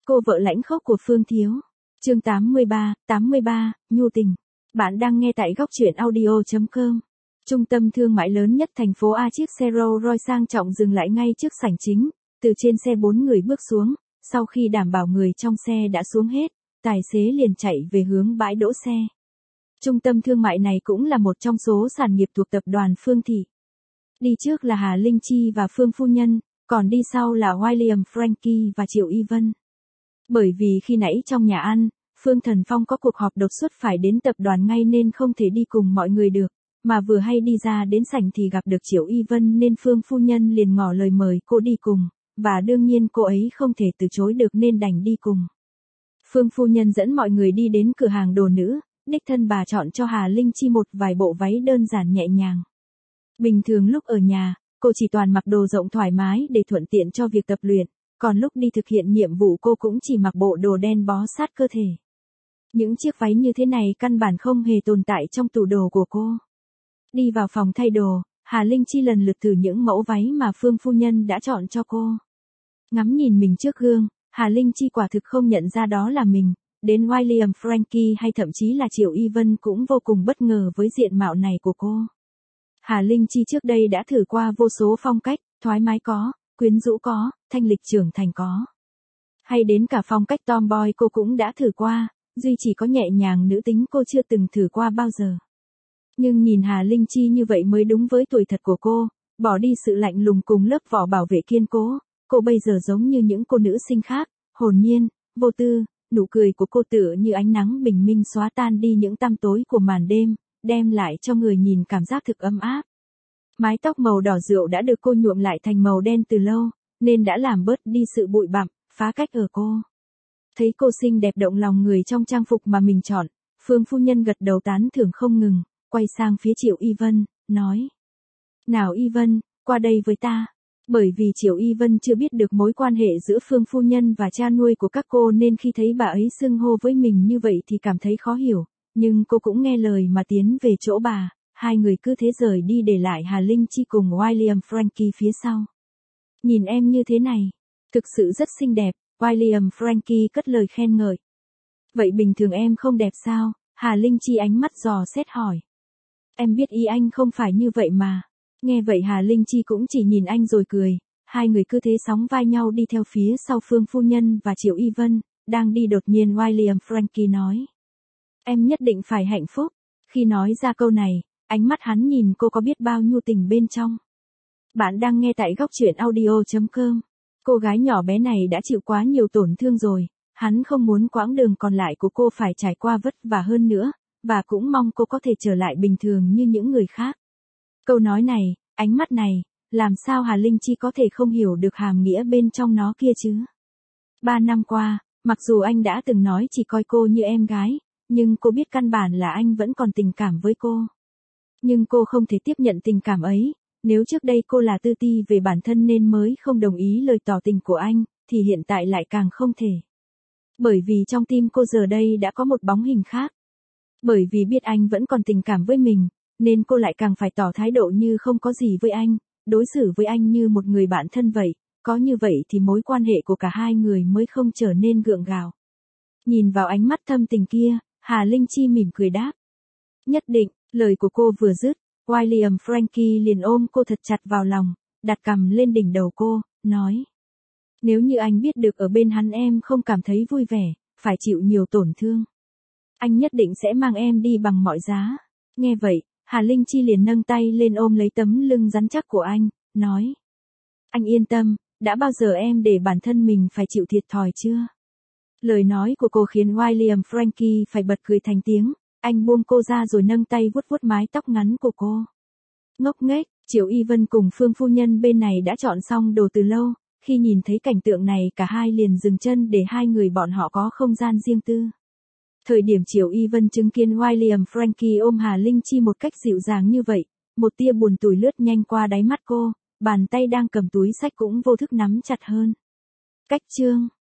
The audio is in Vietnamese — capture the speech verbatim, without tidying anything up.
Cô vợ lãnh khốc của Phương Thiếu. Chương tám mươi ba, tám mươi ba, Nhu tình. Bạn đang nghe tại góc truyện audio chấm com. Trung tâm thương mại lớn nhất thành phố A, chiếc xe Rolls Royce sang trọng dừng lại ngay trước sảnh chính. Từ trên xe bốn người bước xuống, sau khi đảm bảo người trong xe đã xuống hết, tài xế liền chạy về hướng bãi đỗ xe. Trung tâm thương mại này cũng là một trong số sản nghiệp thuộc tập đoàn Phương Thị. Đi trước là Hà Linh Chi và Phương Phu Nhân, còn đi sau là William Frankie và Triệu Y Vân. Bởi vì khi nãy trong nhà ăn, Phương Thần Phong có cuộc họp đột xuất phải đến tập đoàn ngay nên không thể đi cùng mọi người được, mà vừa hay đi ra đến sảnh thì gặp được Triệu Y Vân nên Phương Phu Nhân liền ngỏ lời mời cô đi cùng, và đương nhiên cô ấy không thể từ chối được nên đành đi cùng. Phương Phu Nhân dẫn mọi người đi đến cửa hàng đồ nữ, đích thân bà chọn cho Hà Linh Chi một vài bộ váy đơn giản nhẹ nhàng. Bình thường lúc ở nhà, cô chỉ toàn mặc đồ rộng thoải mái để thuận tiện cho việc tập luyện, còn lúc đi thực hiện nhiệm vụ cô cũng chỉ mặc bộ đồ đen bó sát cơ thể. Những chiếc váy như thế này căn bản không hề tồn tại trong tủ đồ của cô. Đi vào phòng thay đồ, Hà Linh Chi lần lượt thử những mẫu váy mà Phương Phu Nhân đã chọn cho cô. Ngắm nhìn mình trước gương, Hà Linh Chi quả thực không nhận ra đó là mình, đến William Frankie hay thậm chí là Triệu Y Vân cũng vô cùng bất ngờ với diện mạo này của cô. Hà Linh Chi trước đây đã thử qua vô số phong cách, thoải mái có, quyến rũ có, thanh lịch trưởng thành có. Hay đến cả phong cách tomboy cô cũng đã thử qua, duy chỉ có nhẹ nhàng nữ tính cô chưa từng thử qua bao giờ. Nhưng nhìn Hà Linh Chi như vậy mới đúng với tuổi thật của cô, bỏ đi sự lạnh lùng cùng lớp vỏ bảo vệ kiên cố, cô bây giờ giống như những cô nữ sinh khác, hồn nhiên, vô tư, nụ cười của cô tựa như ánh nắng bình minh xóa tan đi những tăm tối của màn đêm, đem lại cho người nhìn cảm giác thực ấm áp. Mái tóc màu đỏ rượu đã được cô nhuộm lại thành màu đen từ lâu, nên đã làm bớt đi sự bụi bặm, phá cách ở cô. Thấy cô xinh đẹp động lòng người trong trang phục mà mình chọn, Phương Phu Nhân gật đầu tán thưởng không ngừng, quay sang phía Triệu Y Vân, nói. Nào Y Vân, qua đây với ta. Bởi vì Triệu Y Vân chưa biết được mối quan hệ giữa Phương Phu Nhân và cha nuôi của các cô nên khi thấy bà ấy xưng hô với mình như vậy thì cảm thấy khó hiểu, nhưng cô cũng nghe lời mà tiến về chỗ bà, hai người cứ thế rời đi để lại Hà Linh Chi cùng William Frankie phía sau. Nhìn em như thế này, thực sự rất xinh đẹp, William Frankie cất lời khen ngợi. Vậy bình thường em không đẹp sao? Hà Linh Chi ánh mắt dò xét hỏi. Em biết ý anh không phải như vậy mà. Nghe vậy Hà Linh Chi cũng chỉ nhìn anh rồi cười, hai người cứ thế sóng vai nhau đi theo phía sau Phương Phu Nhân và Triệu Y Vân, đang đi đột nhiên William Frankie nói. Em nhất định phải hạnh phúc. Khi nói ra câu này, ánh mắt hắn nhìn cô có biết bao nhu tình bên trong. Bạn đang nghe tại góc truyện audio chấm com. Cô gái nhỏ bé này đã chịu quá nhiều tổn thương rồi, hắn không muốn quãng đường còn lại của cô phải trải qua vất vả hơn nữa, và cũng mong cô có thể trở lại bình thường như những người khác. Câu nói này, ánh mắt này, làm sao Hà Linh Chi có thể không hiểu được hàm nghĩa bên trong nó kia chứ? Ba năm qua, mặc dù anh đã từng nói chỉ coi cô như em gái, nhưng cô biết căn bản là anh vẫn còn tình cảm với cô. Nhưng cô không thể tiếp nhận tình cảm ấy, nếu trước đây cô là tự ti về bản thân nên mới không đồng ý lời tỏ tình của anh, thì hiện tại lại càng không thể. Bởi vì trong tim cô giờ đây đã có một bóng hình khác. Bởi vì biết anh vẫn còn tình cảm với mình, nên cô lại càng phải tỏ thái độ như không có gì với anh, đối xử với anh như một người bạn thân vậy, có như vậy thì mối quan hệ của cả hai người mới không trở nên gượng gạo. Nhìn vào ánh mắt thâm tình kia, Hà Linh Chi mỉm cười đáp. Nhất định, lời của cô vừa dứt, William Frankie liền ôm cô thật chặt vào lòng, đặt cằm lên đỉnh đầu cô, nói. Nếu như anh biết được ở bên hắn em không cảm thấy vui vẻ, phải chịu nhiều tổn thương, anh nhất định sẽ mang em đi bằng mọi giá. Nghe vậy, Hà Linh Chi liền nâng tay lên ôm lấy tấm lưng rắn chắc của anh, nói. Anh yên tâm, đã bao giờ em để bản thân mình phải chịu thiệt thòi chưa? Lời nói của cô khiến William Frankie phải bật cười thành tiếng, anh buông cô ra rồi nâng tay vuốt vuốt mái tóc ngắn của cô. Ngốc nghếch, Triệu Y Vân cùng Phương Phu Nhân bên này đã chọn xong đồ từ lâu, khi nhìn thấy cảnh tượng này cả hai liền dừng chân để hai người bọn họ có không gian riêng tư. Thời điểm Triệu Y Vân chứng kiến William Frankie ôm Hà Linh Chi một cách dịu dàng như vậy, một tia buồn tủi lướt nhanh qua đáy mắt cô, bàn tay đang cầm túi xách cũng vô thức nắm chặt hơn. Cách chương